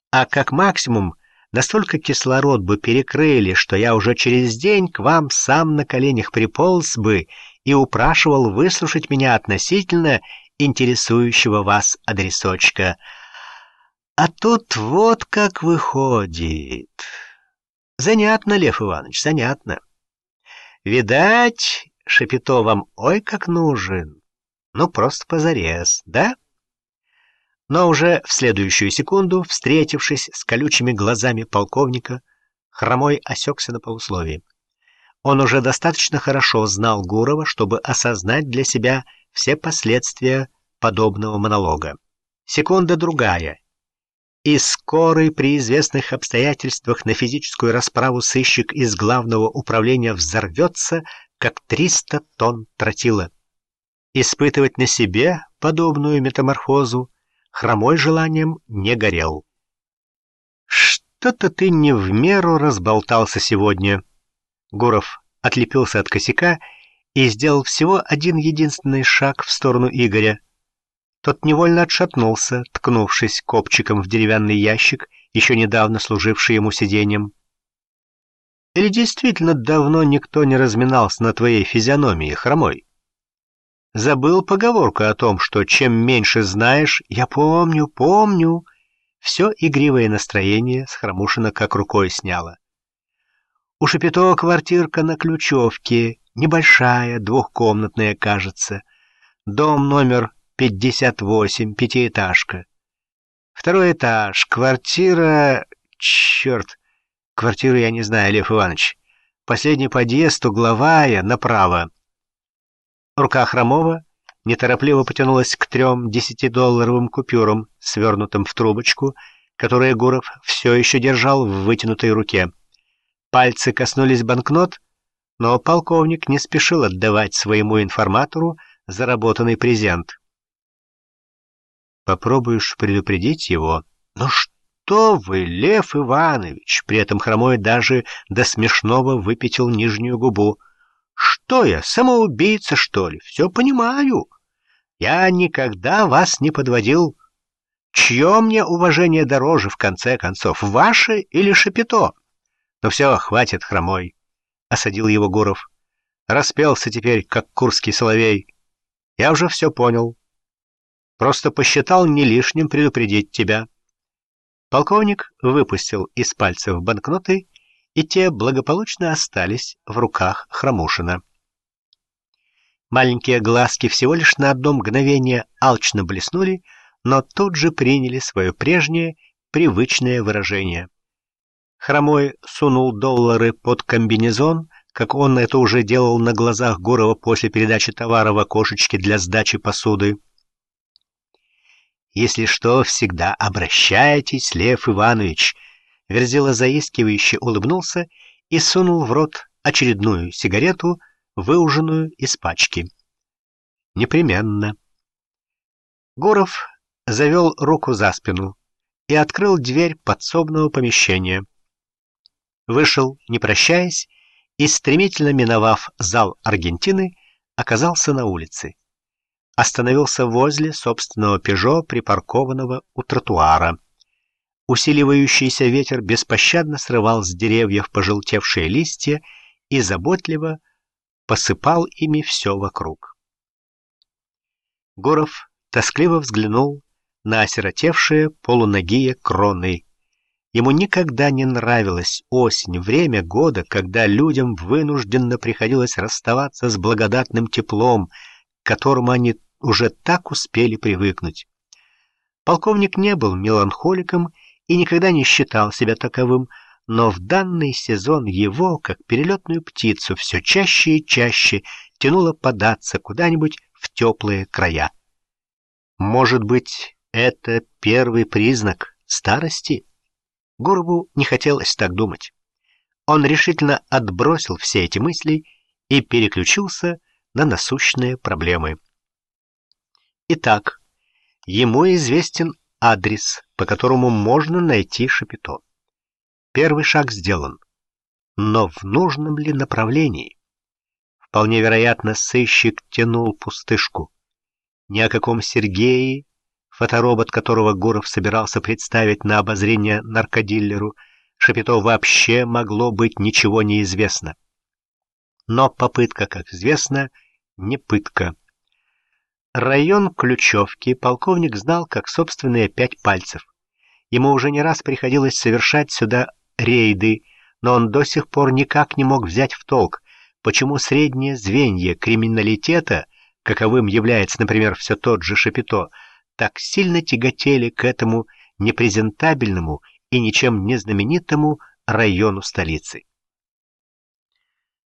а как максимум настолько кислород бы перекрыли, что я уже через день к вам сам на коленях приполз бы и упрашивал выслушать меня относительно интересующего вас адресочка. А тут вот как выходит. Занятно, Лев Иванович, занятно. Видать, Шапито вам ой как нужен. Ну, просто позарез, да? Но уже в следующую секунду, встретившись с колючими глазами полковника, Хромой осекся на полусловии. Он уже достаточно хорошо знал Гурова, чтобы осознать для себя все последствия подобного монолога. Секунда другая, и скорый при известных обстоятельствах на физическую расправу сыщик из главного управления взорвется, как 300 тонн тротила. Испытывать на себе подобную метаморфозу Хромой желанием не горел. «Что-то ты не в меру разболтался сегодня». Гуров отлепился от косяка и сделал всего один единственный шаг в сторону Игоря. Тот невольно отшатнулся, ткнувшись копчиком в деревянный ящик, еще недавно служивший ему сиденьем. «Или действительно давно никто не разминался на твоей физиономии, Хромой? Забыл поговорку о том, что чем меньше знаешь...» «Я помню...» Все игривое настроение с Хромушина как рукой сняло. «У Шапито квартирка на Ключевке, небольшая, двухкомнатная, кажется. Дом номер 58, пятиэтажка. Второй этаж, квартира... Черт, квартиру я не знаю, Лев Иванович. Последний подъезд, угловая, направо». Рука Хромова неторопливо потянулась к 3 10-долларовым купюрам, свернутым в трубочку, которые Гуров все еще держал в вытянутой руке. Пальцы коснулись банкнот, но полковник не спешил отдавать своему информатору заработанный презент. «Попробуешь предупредить его?» «Ну что вы, Лев Иванович!» При этом Хромой даже до смешного выпятил нижнюю губу. «Что я, самоубийца, что ли? Все понимаю. Я никогда вас не подводил. Чье мне уважение дороже, в конце концов, ваше или Шапито?» «Ну все, хватит, Хромой», — осадил его Гуров. «Распелся теперь, как курский соловей. Я уже все понял. Просто посчитал не лишним предупредить тебя». Полковник выпустил из пальцев банкноты, и те благополучно остались в руках Хромушина. Маленькие глазки всего лишь на одно мгновение алчно блеснули, но тут же приняли свое прежнее, привычное выражение. Хромой сунул доллары под комбинезон, как он это уже делал на глазах Гурова после передачи товара в окошечке для сдачи посуды. «Если что, всегда обращайтесь, Лев Иванович». Верзила заискивающе улыбнулся и сунул в рот очередную сигарету, выуженную из пачки. «Непременно». Гуров завел руку за спину и открыл дверь подсобного помещения. Вышел, не прощаясь, и, стремительно миновав зал Аргентины, оказался на улице. Остановился возле собственного «Пежо», припаркованного у тротуара. Усиливающийся ветер беспощадно срывал с деревьев пожелтевшие листья и заботливо посыпал ими все вокруг. Гуров тоскливо взглянул на осиротевшие полуногие кроны. Ему никогда не нравилась осень, время года, когда людям вынужденно приходилось расставаться с благодатным теплом, к которому они уже так успели привыкнуть. Полковник не был меланхоликом и никогда не считал себя таковым, но в данный сезон его, как перелетную птицу, все чаще и чаще тянуло податься куда-нибудь в теплые края. Может быть, это первый признак старости? Гурову не хотелось так думать. Он решительно отбросил все эти мысли и переключился на насущные проблемы. Итак, ему известен адрес, по которому можно найти Шапито. Первый шаг сделан. Но в нужном ли направлении? Вполне вероятно, сыщик тянул пустышку. Ни о каком Сергее фоторобот которого Гуров собирался представить на обозрение наркодиллеру, Шапито вообще могло быть ничего не известно. Но попытка, как известно, не пытка. Район Ключевки полковник знал как собственные 5 пальцев. Ему уже не раз приходилось совершать сюда рейды, но он до сих пор никак не мог взять в толк, почему средние звенья криминалитета, каковым является, например, все тот же Шапито, так сильно тяготели к этому непрезентабельному и ничем не знаменитому району столицы.